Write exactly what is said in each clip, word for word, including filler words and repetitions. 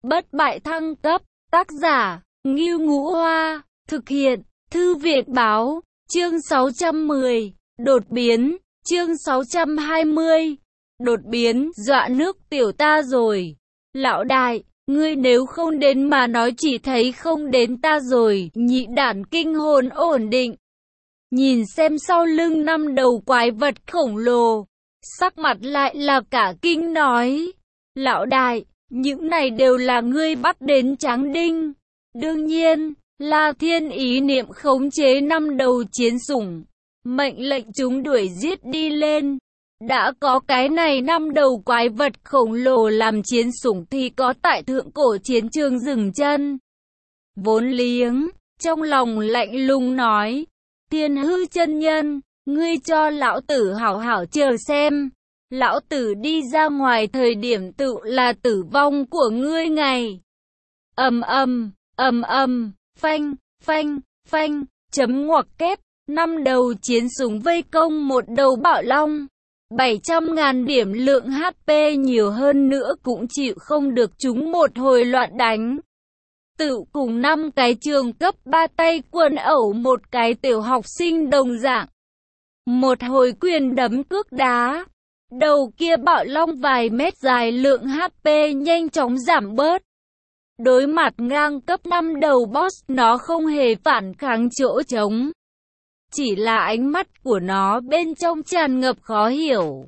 Bất bại thăng cấp, tác giả, Ngưu Ngũ Hoa, thực hiện, Thư viện Báo, chương sáu trăm mười, đột biến, chương sáu trăm hai mươi, đột biến, dọa nước tiểu ta rồi. Lão đại, ngươi nếu không đến mà nói chỉ thấy không đến ta rồi, nhị đản kinh hồn ổn định. Nhìn xem sau lưng năm đầu quái vật khổng lồ, sắc mặt lại là cả kinh nói. Lão đại, những này đều là ngươi bắt đến Tráng Đinh. Đương nhiên, La Thiên ý niệm khống chế năm đầu chiến sủng, mệnh lệnh chúng đuổi giết đi lên. Đã có cái này năm đầu quái vật khổng lồ làm chiến sủng thì có tại thượng cổ chiến trường dừng chân. Vốn liếng, trong lòng lạnh lùng nói, Thiên Hư chân nhân, ngươi cho lão tử hảo hảo chờ xem. Lão tử đi ra ngoài thời điểm tự là tử vong của ngươi ngày. Ầm ầm, ầm ầm, phanh, phanh, phanh, chấm ngoặc kép, năm đầu chiến súng vây công một đầu bạo long. bảy trăm ngàn điểm lượng hát pê nhiều hơn nữa cũng chịu không được chúng một hồi loạn đánh. Tự cùng năm cái trường cấp ba tay quân ẩu một cái tiểu học sinh đồng dạng. Một hồi quyền đấm cước đá. Đầu kia bạo long vài mét dài lượng hát pê nhanh chóng giảm bớt. Đối mặt ngang cấp năm đầu boss nó không hề phản kháng chỗ trống. Chỉ là ánh mắt của nó bên trong tràn ngập khó hiểu.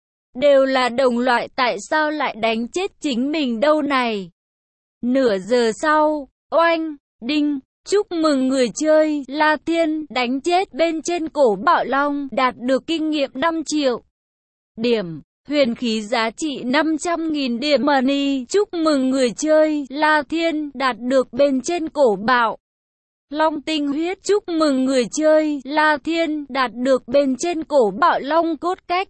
Đều là đồng loại tại sao lại đánh chết chính mình đâu này. Nửa giờ sau, oanh, đinh, chúc mừng người chơi, La Thiên đánh chết bên trên cổ bạo long đạt được kinh nghiệm năm triệu. Điểm, huyền khí giá trị năm trăm nghìn điểm money. Chúc mừng người chơi, La Thiên đạt được bên trên cổ bạo long tinh huyết. Chúc mừng người chơi, La Thiên đạt được bên trên cổ bạo long cốt cách.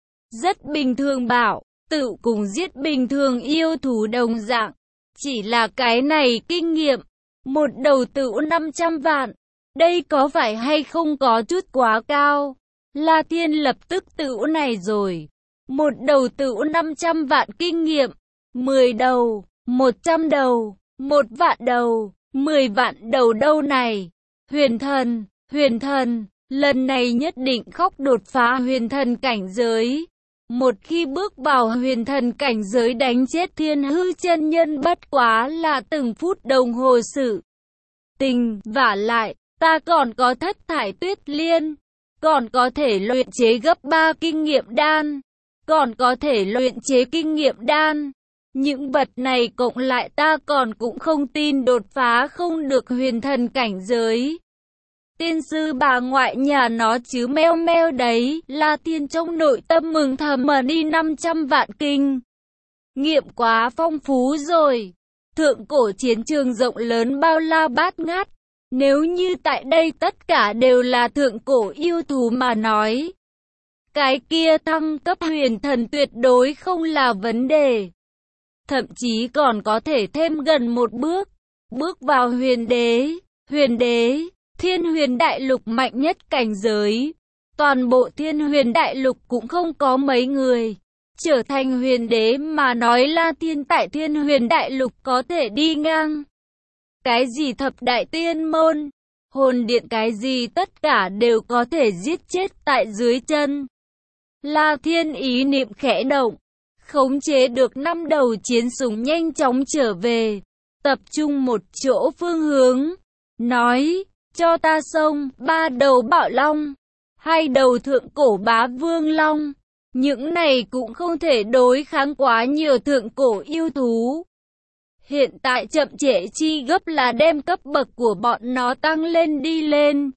Rất bình thường bảo, tự cùng giết bình thường yêu thú đồng dạng. Chỉ là cái này kinh nghiệm, một đầu tự năm trăm vạn. Đây có phải hay không có chút quá cao? La Thiên lập tức tự này rồi. Một đầu tự năm trăm vạn kinh nghiệm, mười đầu, một trăm đầu, một vạn đầu, mười vạn đầu đâu này. Huyền thần, huyền thần, lần này nhất định khóc đột phá huyền thần cảnh giới. Một khi bước vào huyền thần cảnh giới đánh chết Thiên Hư chân nhân bất quá là từng phút đồng hồ sự tình. Vả lại, ta còn có thất thải tuyết liên, còn có thể luyện chế gấp ba kinh nghiệm đan, còn có thể luyện chế kinh nghiệm đan. Những vật này cộng lại ta còn cũng không tin đột phá không được huyền thần cảnh giới. Tiên sư bà ngoại nhà nó chứ meo meo đấy. La Thiên trong nội tâm mừng thầm mà đi năm trăm vạn kinh nghiệm quá phong phú rồi. Thượng cổ chiến trường rộng lớn bao la bát ngát. Nếu như tại đây tất cả đều là thượng cổ yêu thú mà nói, cái kia thăng cấp huyền thần tuyệt đối không là vấn đề. Thậm chí còn có thể thêm gần một bước, bước vào huyền đế. Huyền đế, thiên huyền đại lục mạnh nhất cảnh giới. Toàn bộ thiên huyền đại lục cũng không có mấy người trở thành huyền đế mà nói La Thiên tại thiên huyền đại lục có thể đi ngang. Cái gì thập đại tiên môn, hồn điện cái gì tất cả đều có thể giết chết tại dưới chân. La Thiên ý niệm khẽ động, khống chế được năm đầu chiến súng nhanh chóng trở về, tập trung một chỗ phương hướng, nói, cho ta xông, ba đầu bạo long, hai đầu thượng cổ bá vương long, những này cũng không thể đối kháng quá nhiều thượng cổ yêu thú. Hiện tại chậm trễ chi gấp là đem cấp bậc của bọn nó tăng lên đi lên.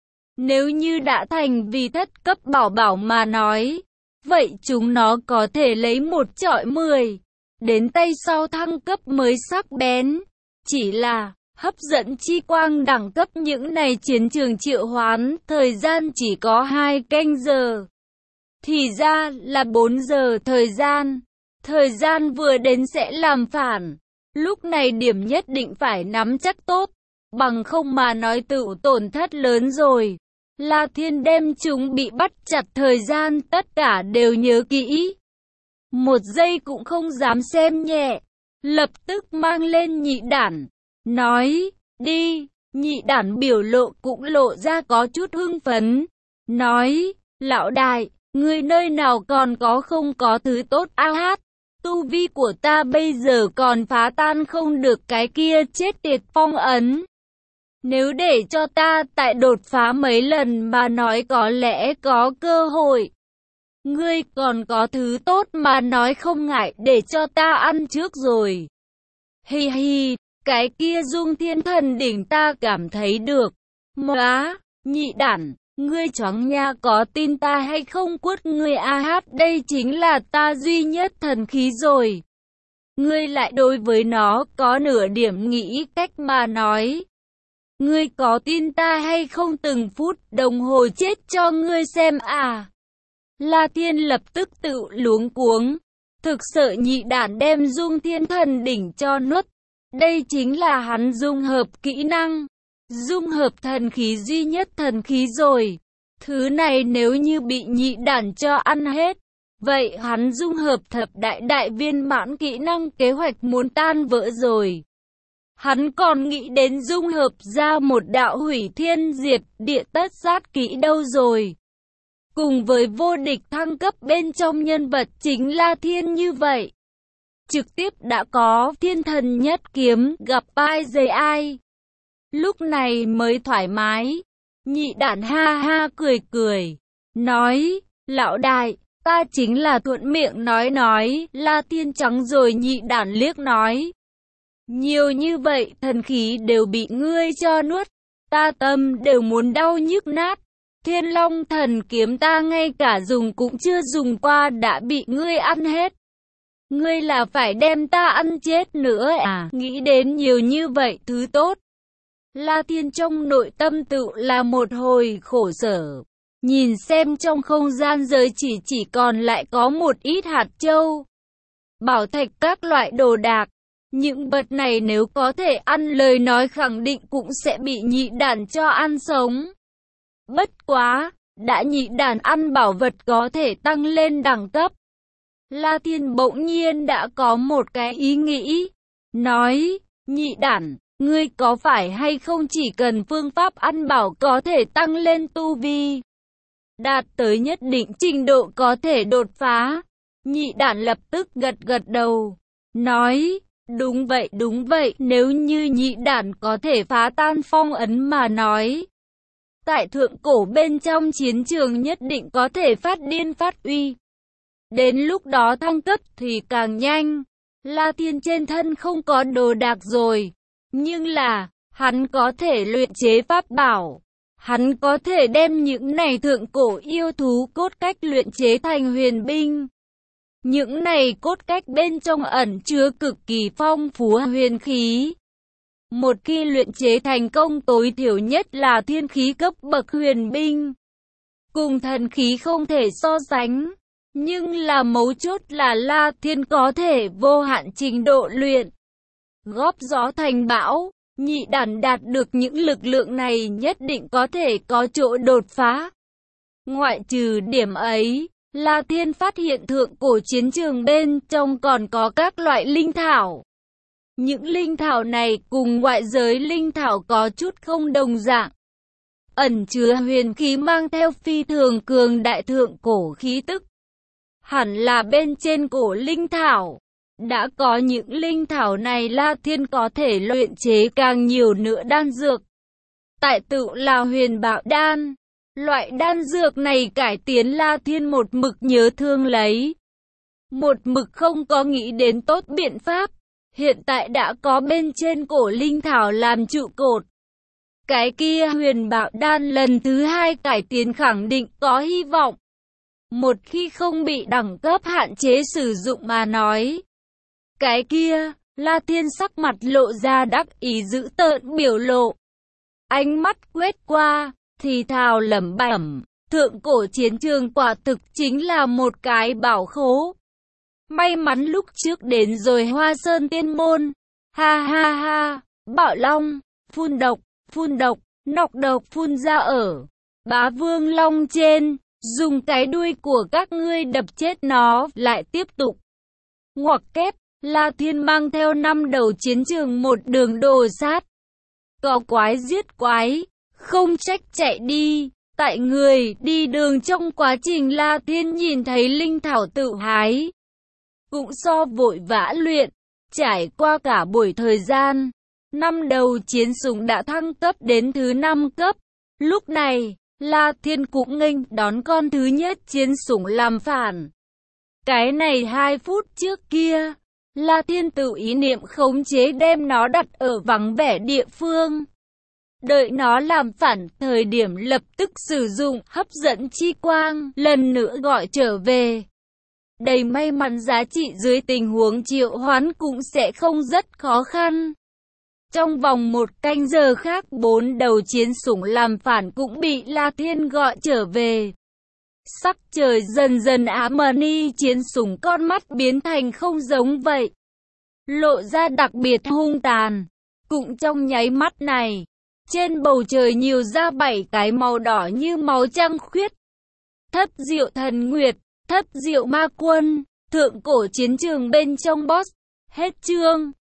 Nếu như đã thành vì thất cấp bảo bảo mà nói, vậy chúng nó có thể lấy một chọi mười, đến tay sau thăng cấp mới sắc bén. Chỉ là, hấp dẫn chi quang đẳng cấp những này chiến trường triệu hoán, thời gian chỉ có hai canh giờ. Thì ra là bốn giờ thời gian. Thời gian vừa đến sẽ làm phản. Lúc này điểm nhất định phải nắm chắc tốt, bằng không mà nói tự tổn thất lớn rồi. La Thiên đem chúng bị bắt chặt thời gian tất cả đều nhớ kỹ. Một giây cũng không dám xem nhẹ. lập tức mang lên nhị đản, nói, đi. Nhị đản biểu lộ cũng lộ ra có chút hưng phấn, nói, lão đại, ngươi nơi nào còn có không có thứ tốt a hát, tu vi của ta bây giờ còn phá tan không được cái kia chết tiệt phong ấn. Nếu để cho ta tại đột phá mấy lần mà nói có lẽ có cơ hội. Ngươi còn có thứ tốt mà nói không ngại để cho ta ăn trước rồi. Hi hi, cái kia dung thiên thần đỉnh ta cảm thấy được. Móa, nhị đản, ngươi choáng nha, có tin ta hay không quất ngươi a hát, đây chính là ta duy nhất thần khí rồi. Ngươi lại đối với nó có nửa điểm nghĩ cách mà nói. Ngươi có tin ta hay không từng phút đồng hồ chết cho ngươi xem à? La Thiên lập tức tự luống cuống, thực sợ nhị đản đem dung thiên thần đỉnh cho nuốt. Đây chính là hắn dung hợp kỹ năng, dung hợp thần khí duy nhất thần khí rồi. Thứ này nếu như bị nhị đản cho ăn hết, vậy hắn dung hợp thập đại đại viên mãn kỹ năng kế hoạch muốn tan vỡ rồi. Hắn còn nghĩ đến dung hợp ra một đạo hủy thiên diệt địa tất sát kỹ đâu rồi. Cùng với vô địch thăng cấp bên trong nhân vật chính La Thiên như vậy. Trực tiếp đã có thiên thần nhất kiếm gặp ai dày ai. Lúc này mới thoải mái. Nhị đản ha ha cười cười. Nói, lão đại, ta chính là thuận miệng nói nói. La Thiên trắng rồi nhị đản liếc nói. Nhiều như vậy thần khí đều bị ngươi cho nuốt. Ta tâm đều muốn đau nhức nát. Thiên Long thần kiếm ta ngay cả dùng cũng chưa dùng qua đã bị ngươi ăn hết. Ngươi là phải đem ta ăn chết nữa à? Nghĩ đến nhiều như vậy thứ tốt. La Thiên trong nội tâm tự là một hồi khổ sở. Nhìn xem trong không gian giới chỉ chỉ còn lại có một ít hạt châu, bảo thạch các loại đồ đạc. Những vật này nếu có thể ăn lời nói khẳng định cũng sẽ bị nhị đản cho ăn sống. Bất quá, đã nhị đản ăn bảo vật có thể tăng lên đẳng cấp. La Thiên bỗng nhiên đã có một cái ý nghĩ. Nói, nhị đản, ngươi có phải hay không chỉ cần phương pháp ăn bảo có thể tăng lên tu vi, đạt tới nhất định trình độ có thể đột phá. Nhị đản lập tức gật gật đầu. Nói, đúng vậy đúng vậy, nếu như nhị đản có thể phá tan phong ấn mà nói. Tại thượng cổ bên trong chiến trường nhất định có thể phát điên phát uy. Đến lúc đó thăng cấp thì càng nhanh. La Thiên trên thân không có đồ đạc rồi. Nhưng là, hắn có thể luyện chế pháp bảo. Hắn có thể đem những này thượng cổ yêu thú cốt cách luyện chế thành huyền binh. Những này cốt cách bên trong ẩn chứa cực kỳ phong phú huyền khí. Một khi luyện chế thành công tối thiểu nhất là thiên khí cấp bậc huyền binh. Cùng thần khí không thể so sánh. Nhưng là mấu chốt là La Thiên có thể vô hạn trình độ luyện. Góp gió thành bão, nhị đản đạt được những lực lượng này nhất định có thể có chỗ đột phá. Ngoại trừ điểm ấy, La Thiên phát hiện thượng cổ chiến trường bên trong còn có các loại linh thảo. Những linh thảo này cùng ngoại giới linh thảo có chút không đồng dạng. Ẩn chứa huyền khí mang theo phi thường cường đại thượng cổ khí tức. Hẳn là bên trên cổ linh thảo. Đã có những linh thảo này La Thiên có thể luyện chế càng nhiều nữa đan dược. Tại tự là huyền bảo đan. Loại đan dược này cải tiến La Thiên một mực nhớ thương lấy. Một mực không có nghĩ đến tốt biện pháp. Hiện tại đã có bên trên cổ linh thảo làm trụ cột. Cái kia huyền bảo đan lần thứ hai cải tiến khẳng định có hy vọng. Một khi không bị đẳng cấp hạn chế sử dụng mà nói. Cái kia, La Thiên sắc mặt lộ ra đắc ý dữ tợn biểu lộ. Ánh mắt quét qua, thì thào lẩm bẩm, thượng cổ chiến trường quả thực chính là một cái bảo khố. May mắn lúc trước đến rồi Hoa Sơn Tiên Môn. Ha ha ha, Bảo Long, phun độc, phun độc, nọc độc phun ra ở Bá Vương Long trên, dùng cái đuôi của các ngươi đập chết nó, lại tiếp tục. Ngoặc kép, La Thiên mang theo năm đầu chiến trường một đường đồ sát. Có quái giết quái, không trách chạy đi. Tại người đi đường trong quá trình La Thiên nhìn thấy linh thảo tự hái. Cũng so vội vã luyện, trải qua cả buổi thời gian. Năm đầu chiến sủng đã thăng cấp đến thứ năm cấp. Lúc này, La Thiên cũng nghênh đón con thứ nhất chiến sủng làm phản. Cái này hai phút trước kia, La Thiên tự ý niệm khống chế đem nó đặt ở vắng vẻ địa phương. Đợi nó làm phản, thời điểm lập tức sử dụng hấp dẫn chi quang, lần nữa gọi trở về. Đầy may mắn giá trị dưới tình huống triệu hoán cũng sẽ không rất khó khăn. Trong vòng một canh giờ khác, bốn đầu chiến sủng làm phản cũng bị La Thiên gọi trở về. Sắc trời dần dần ám đi, chiến sủng con mắt biến thành không giống vậy, lộ ra đặc biệt hung tàn. Cũng trong nháy mắt này, trên bầu trời nhiều ra bảy cái màu đỏ như máu trăng khuyết. Thất diệu thần nguyệt, thất diệu ma quân, thượng cổ chiến trường bên trong boss. Hết chương.